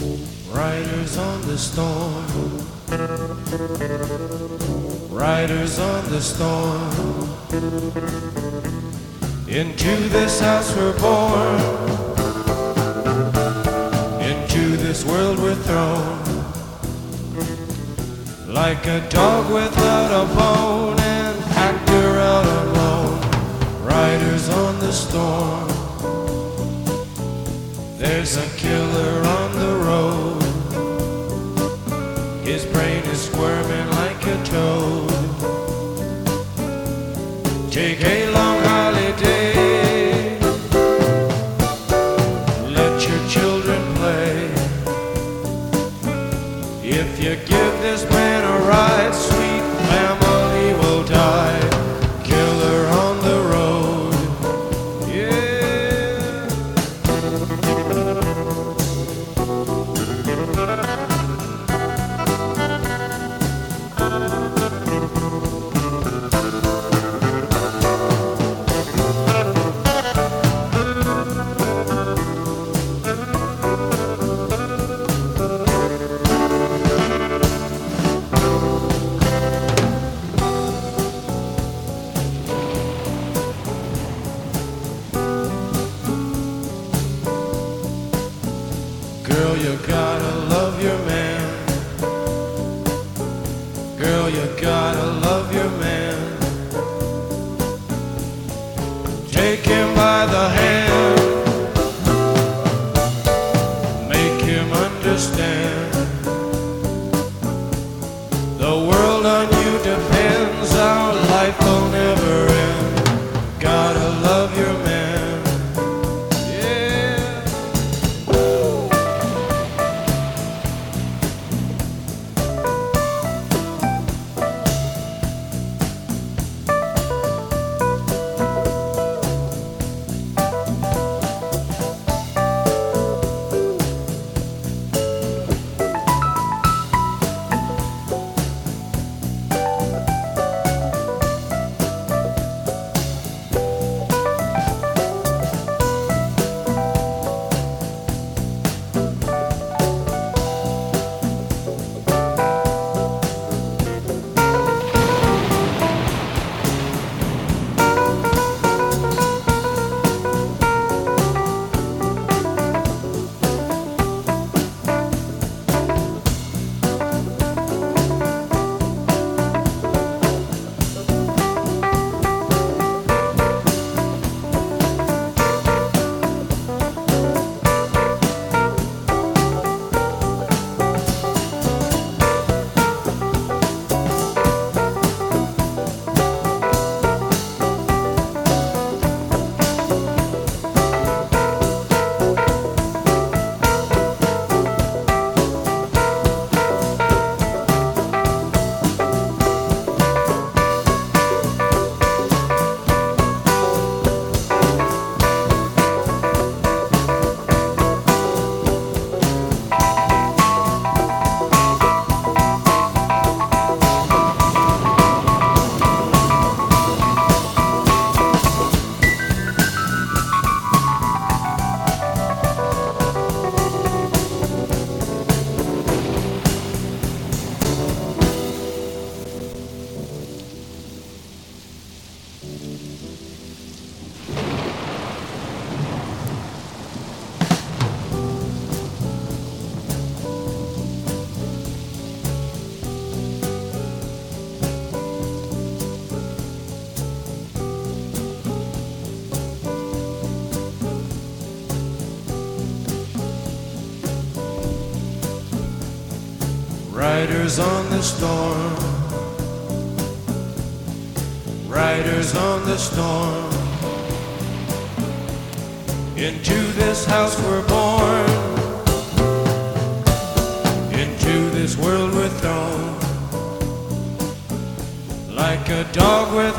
Riders on the storm, riders on the storm. Into this house we're born, into this world we're thrown. Like a dog without a bone, an actor out alone. Riders on the storm. There's a killer on the road. His brain is squirming like a toad. Take a long holiday. Let your children play. If you give this man a ride, sweet family will die. Killer on the road. Yeah. Girl, you gotta love your man. Girl, you gotta love your man. Take him by the hand. Make him understand. The world on you depends. Our life will never end. Gotta love your man. Riders on the storm, riders on the storm. Into this house we're born, into this world we're thrown. Like a dog with